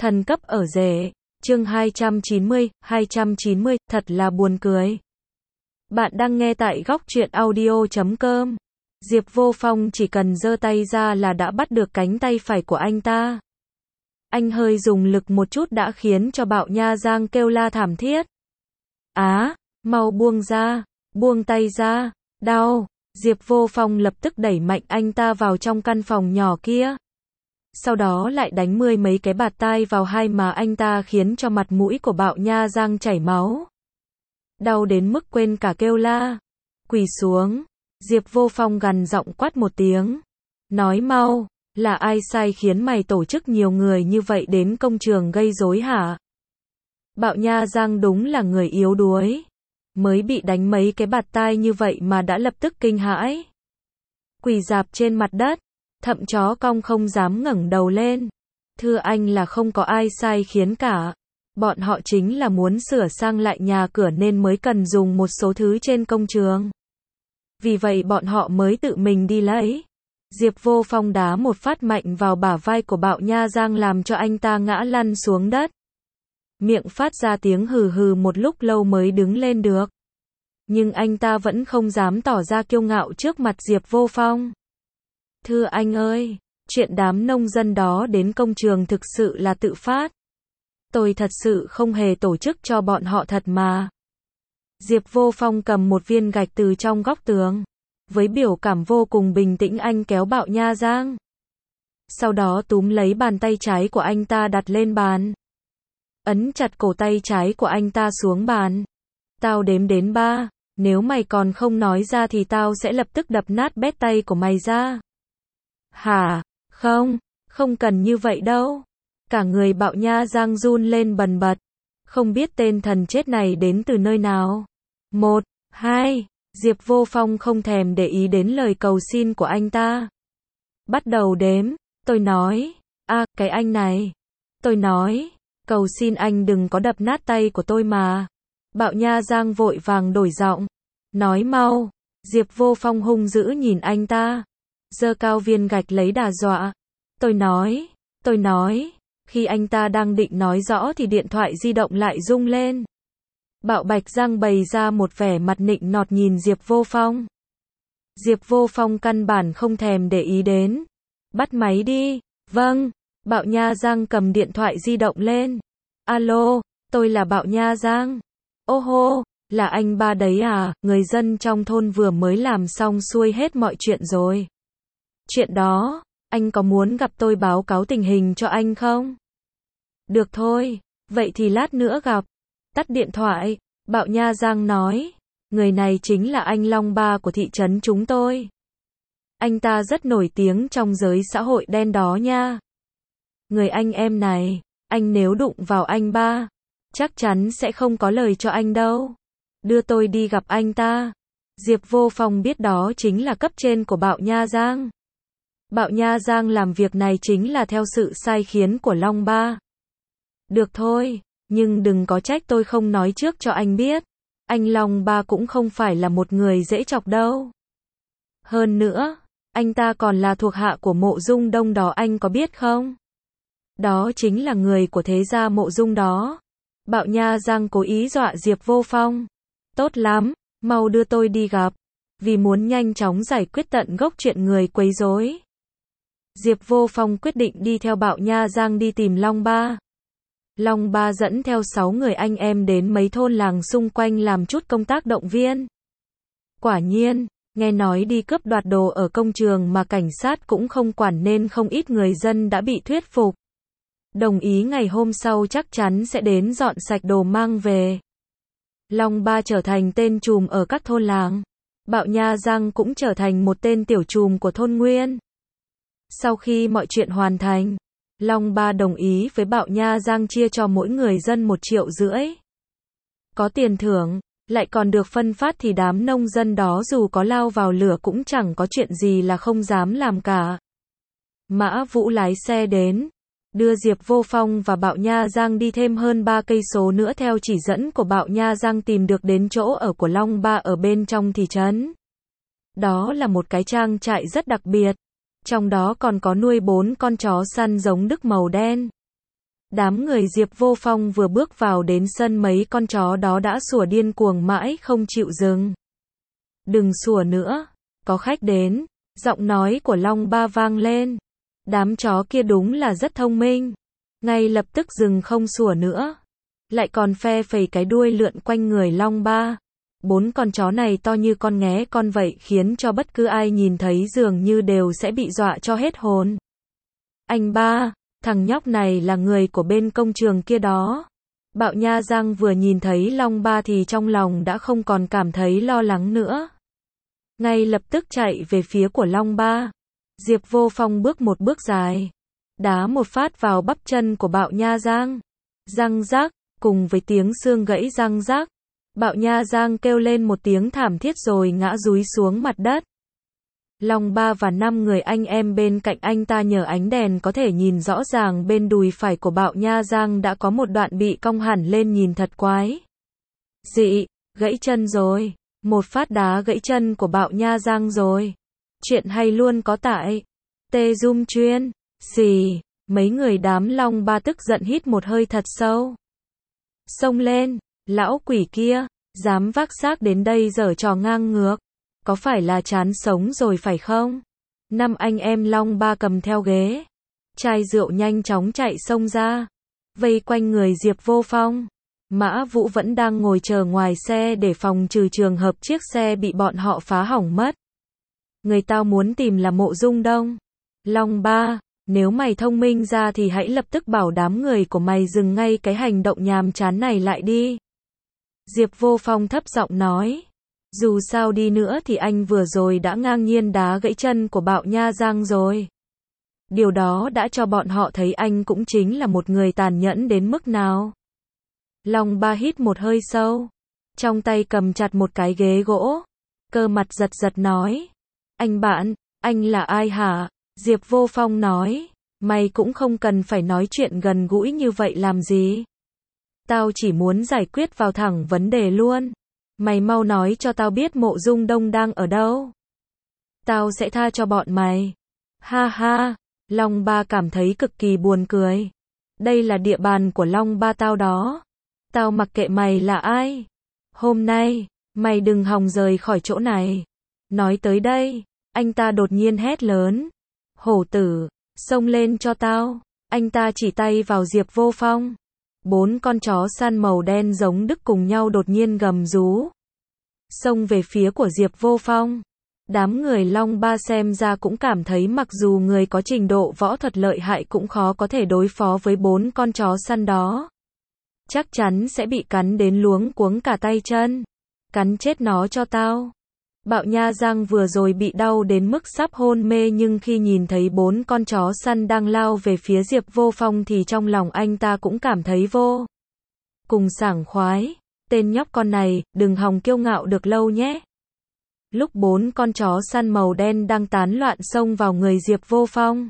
Thần cấp ở rể. Chương 290, thật là buồn cười. Bạn đang nghe tại góc truyện audio.com. Diệp Vô Phong chỉ cần giơ tay ra là đã bắt được cánh tay phải của anh ta. Anh hơi dùng lực một chút đã khiến cho Bạo Nha Giang kêu la thảm thiết. Á, mau buông ra, buông tay ra, đau. Diệp Vô Phong lập tức đẩy mạnh anh ta vào trong căn phòng nhỏ kia. Sau đó lại đánh mười mấy cái bạt tai vào hai má anh ta khiến cho mặt mũi của Bạo Nha Giang chảy máu. Đau đến mức quên cả kêu la. Quỳ xuống. Diệp Vô Phong gằn giọng quát một tiếng. Nói mau, là ai sai khiến mày tổ chức nhiều người như vậy đến công trường gây rối hả? Bạo Nha Giang đúng là người yếu đuối. Mới bị đánh mấy cái bạt tai như vậy mà đã lập tức kinh hãi. Quỳ rạp trên mặt đất. Thậm chó cong không dám ngẩng đầu lên. Thưa anh là không có ai sai khiến cả. Bọn họ chính là muốn sửa sang lại nhà cửa nên mới cần dùng một số thứ trên công trường. Vì vậy bọn họ mới tự mình đi lấy. Diệp Vô Phong đá một phát mạnh vào bả vai của Bạo Nha Giang làm cho anh ta ngã lăn xuống đất. Miệng phát ra tiếng hừ hừ một lúc lâu mới đứng lên được. Nhưng anh ta vẫn không dám tỏ ra kiêu ngạo trước mặt Diệp Vô Phong. Thưa anh ơi, chuyện đám nông dân đó đến công trường thực sự là tự phát. Tôi thật sự không hề tổ chức cho bọn họ thật mà. Diệp Vô Phong cầm một viên gạch từ trong góc tường. Với biểu cảm vô cùng bình tĩnh anh kéo Bạo Nha Giang. Sau đó túm lấy bàn tay trái của anh ta đặt lên bàn. Ấn chặt cổ tay trái của anh ta xuống bàn. Tao đếm đến 3, nếu mày còn không nói ra thì tao sẽ lập tức đập nát bét tay của mày ra. Hả? Không cần như vậy đâu. Cả người Bạo Nha Giang run lên bần bật. Không biết tên thần chết này đến từ nơi nào. 1, 2, Diệp Vô Phong không thèm để ý đến lời cầu xin của anh ta. Bắt đầu đếm, tôi nói, cái anh này. Tôi nói, cầu xin anh đừng có đập nát tay của tôi mà. Bạo Nha Giang vội vàng đổi giọng. Nói mau. Diệp Vô Phong hung dữ nhìn anh ta. Giơ cao viên gạch lấy đà dọa. Tôi nói. Khi anh ta đang định nói rõ thì điện thoại di động lại rung lên. Bạo Bạch Giang bày ra một vẻ mặt nịnh nọt nhìn Diệp Vô Phong. Diệp Vô Phong căn bản không thèm để ý đến. Bắt máy đi. Vâng. Bạo Nha Giang cầm điện thoại di động lên. Alo, tôi là Bạo Nha Giang. Ô hô, là anh ba đấy à? Người dân trong thôn vừa mới làm xong xuôi hết mọi chuyện rồi. Chuyện đó, anh có muốn gặp tôi báo cáo tình hình cho anh không? Được thôi, vậy thì lát nữa gặp. Tắt điện thoại, Bạo Nha Giang nói. Người này chính là anh Long Ba của thị trấn chúng tôi. Anh ta rất nổi tiếng trong giới xã hội đen đó nha. Người anh em này, anh nếu đụng vào anh ba, chắc chắn sẽ không có lời cho anh đâu. Đưa tôi đi gặp anh ta. Diệp Vô Phong biết đó chính là cấp trên của Bạo Nha Giang. Bạo Nha Giang làm việc này chính là theo sự sai khiến của Long Ba. Được thôi, nhưng đừng có trách tôi không nói trước cho anh biết. Anh Long Ba cũng không phải là một người dễ chọc đâu. Hơn nữa, anh ta còn là thuộc hạ của Mộ Dung Đông đó anh có biết không? Đó chính là người của thế gia Mộ Dung đó. Bạo Nha Giang cố ý dọa Diệp Vô Phong. Tốt lắm, mau đưa tôi đi gặp. Vì muốn nhanh chóng giải quyết tận gốc chuyện người quấy rối. Diệp Vô Phong quyết định đi theo Bạo Nha Giang đi tìm Long Ba. Long Ba dẫn theo 6 người anh em đến mấy thôn làng xung quanh làm chút công tác động viên. Quả nhiên, nghe nói đi cướp đoạt đồ ở công trường mà cảnh sát cũng không quản nên không ít người dân đã bị thuyết phục. Đồng ý ngày hôm sau chắc chắn sẽ đến dọn sạch đồ mang về. Long Ba trở thành tên trùm ở các thôn làng. Bạo Nha Giang cũng trở thành một tên tiểu trùm của thôn Nguyên. Sau khi mọi chuyện hoàn thành, Long Ba đồng ý với Bạo Nha Giang chia cho mỗi người dân 1,5 triệu. Có tiền thưởng, lại còn được phân phát thì đám nông dân đó dù có lao vào lửa cũng chẳng có chuyện gì là không dám làm cả. Mã Vũ lái xe đến, đưa Diệp Vô Phong và Bạo Nha Giang đi thêm hơn 3 cây số nữa theo chỉ dẫn của Bạo Nha Giang tìm được đến chỗ ở của Long Ba ở bên trong thị trấn. Đó là một cái trang trại rất đặc biệt. Trong đó còn có nuôi 4 con chó săn giống Đức màu đen. Đám người Diệp Vô Phong vừa bước vào đến sân mấy con chó đó đã sủa điên cuồng mãi không chịu dừng. Đừng sủa nữa, có khách đến, giọng nói của Long Ba vang lên. Đám chó kia đúng là rất thông minh, ngay lập tức dừng không sủa nữa, lại còn phe phẩy cái đuôi lượn quanh người Long Ba. 4 con chó này to như con nghé con vậy khiến cho bất cứ ai nhìn thấy dường như đều sẽ bị dọa cho hết hồn. Anh ba, thằng nhóc này là người của bên công trường kia đó. Bạo Nha Giang vừa nhìn thấy Long Ba thì trong lòng đã không còn cảm thấy lo lắng nữa. Ngay lập tức chạy về phía của Long Ba. Diệp Vô Phong bước một bước dài, đá một phát vào bắp chân của Bạo Nha Giang. Răng rác, cùng với tiếng xương gãy răng rác, Bạo Nha Giang kêu lên một tiếng thảm thiết rồi ngã dúi xuống mặt đất. Long Ba và 5 người anh em bên cạnh anh ta nhờ ánh đèn có thể nhìn rõ ràng bên đùi phải của Bạo Nha Giang đã có một đoạn bị cong hẳn lên nhìn thật quái dị, gãy chân rồi, một phát đá gãy chân của Bạo Nha Giang rồi. Chuyện hay luôn có tại Tê Zoom chuyên, xì, mấy người đám Long Ba tức giận hít một hơi thật sâu. Xông lên, lão quỷ kia, dám vác xác đến đây giở trò ngang ngược, có phải là chán sống rồi phải không? 5 anh em Long Ba cầm theo ghế, chai rượu nhanh chóng chạy xông ra, vây quanh người Diệp Vô Phong. Mã Vũ vẫn đang ngồi chờ ngoài xe để phòng trừ trường hợp chiếc xe bị bọn họ phá hỏng mất. Người tao muốn tìm là Mộ Dung Đông. Long Ba, nếu mày thông minh ra thì hãy lập tức bảo đám người của mày dừng ngay cái hành động nhàm chán này lại đi. Diệp Vô Phong thấp giọng nói. Dù sao đi nữa thì anh vừa rồi đã ngang nhiên đá gãy chân của Bạo Nha Giang rồi. Điều đó đã cho bọn họ thấy anh cũng chính là một người tàn nhẫn đến mức nào. Long Ba hít một hơi sâu, trong tay cầm chặt một cái ghế gỗ, cơ mặt giật giật nói. Anh bạn, anh là ai hả? Diệp Vô Phong nói. Mày cũng không cần phải nói chuyện gần gũi như vậy làm gì. Tao chỉ muốn giải quyết vào thẳng vấn đề luôn. Mày mau nói cho tao biết Mộ Dung Đông đang ở đâu. Tao sẽ tha cho bọn mày. Ha ha, Long Ba cảm thấy cực kỳ buồn cười. Đây là địa bàn của Long Ba tao đó. Tao mặc kệ mày là ai. Hôm nay, mày đừng hòng rời khỏi chỗ này. Nói tới đây, anh ta đột nhiên hét lớn. Hổ tử, xông lên cho tao. Anh ta chỉ tay vào Diệp Vô Phong. 4 con chó săn màu đen giống đực cùng nhau đột nhiên gầm rú, xông về phía của Diệp Vô Phong. Đám người Long Ba xem ra cũng cảm thấy mặc dù người có trình độ võ thuật lợi hại cũng khó có thể đối phó với 4 con chó săn đó. Chắc chắn sẽ bị cắn đến luống cuống cả tay chân. Cắn chết nó cho tao. Bạo Nha Giang vừa rồi bị đau đến mức sắp hôn mê nhưng khi nhìn thấy 4 con chó săn đang lao về phía Diệp Vô Phong thì trong lòng anh ta cũng cảm thấy vô cùng sảng khoái. Tên nhóc con này, đừng hòng kiêu ngạo được lâu nhé. Lúc 4 con chó săn màu đen đang tán loạn xông vào người Diệp Vô Phong,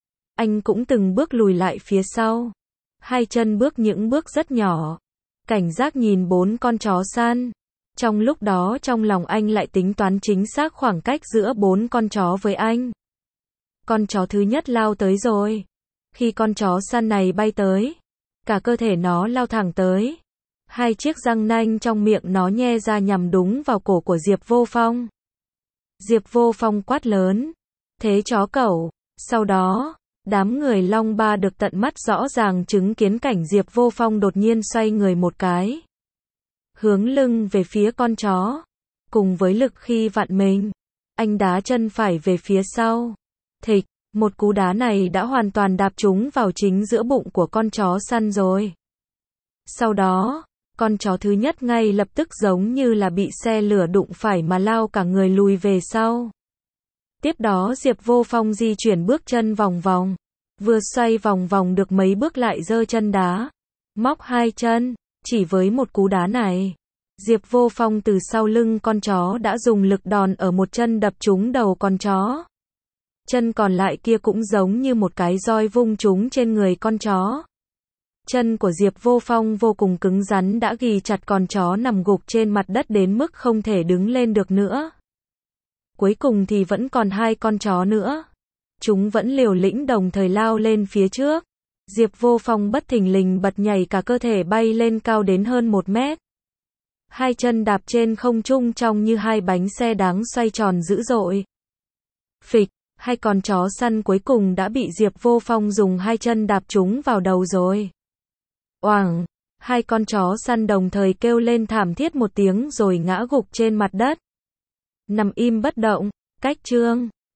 anh cũng từng bước lùi lại phía sau. 2 chân bước những bước rất nhỏ, cảnh giác nhìn 4 con chó săn. Trong lúc đó trong lòng anh lại tính toán chính xác khoảng cách giữa 4 con chó với anh. Con chó thứ nhất lao tới rồi. Khi con chó săn này bay tới, cả cơ thể nó lao thẳng tới. 2 chiếc răng nanh trong miệng nó nhe ra nhằm đúng vào cổ của Diệp Vô Phong. Diệp Vô Phong quát lớn. Thế chó cẩu. Sau đó, đám người Long Ba được tận mắt rõ ràng chứng kiến cảnh Diệp Vô Phong đột nhiên xoay người một cái, hướng lưng về phía con chó. Cùng với lực khi vặn mình, anh đá chân phải về phía sau. Thịch, một cú đá này đã hoàn toàn đạp trúng vào chính giữa bụng của con chó săn rồi. Sau đó, con chó thứ nhất ngay lập tức giống như là bị xe lửa đụng phải mà lao cả người lùi về sau. Tiếp đó Diệp Vô Phong di chuyển bước chân vòng vòng. Vừa xoay vòng vòng được mấy bước lại giơ chân đá. Móc 2 chân. Chỉ với một cú đá này, Diệp Vô Phong từ sau lưng con chó đã dùng lực đòn ở một chân đập trúng đầu con chó. Chân còn lại kia cũng giống như một cái roi vung trúng trên người con chó. Chân của Diệp Vô Phong vô cùng cứng rắn đã ghì chặt con chó nằm gục trên mặt đất đến mức không thể đứng lên được nữa. Cuối cùng thì vẫn còn 2 con chó nữa. Chúng vẫn liều lĩnh đồng thời lao lên phía trước. Diệp Vô Phong bất thình lình bật nhảy cả cơ thể bay lên cao đến hơn 1 mét. Hai chân đạp trên không trung trông như hai bánh xe đáng xoay tròn dữ dội. Phịch, hai con chó săn cuối cùng đã bị Diệp Vô Phong dùng hai chân đạp trúng vào đầu rồi. Oảng, hai con chó săn đồng thời kêu lên thảm thiết một tiếng rồi ngã gục trên mặt đất. Nằm im bất động, cách chương.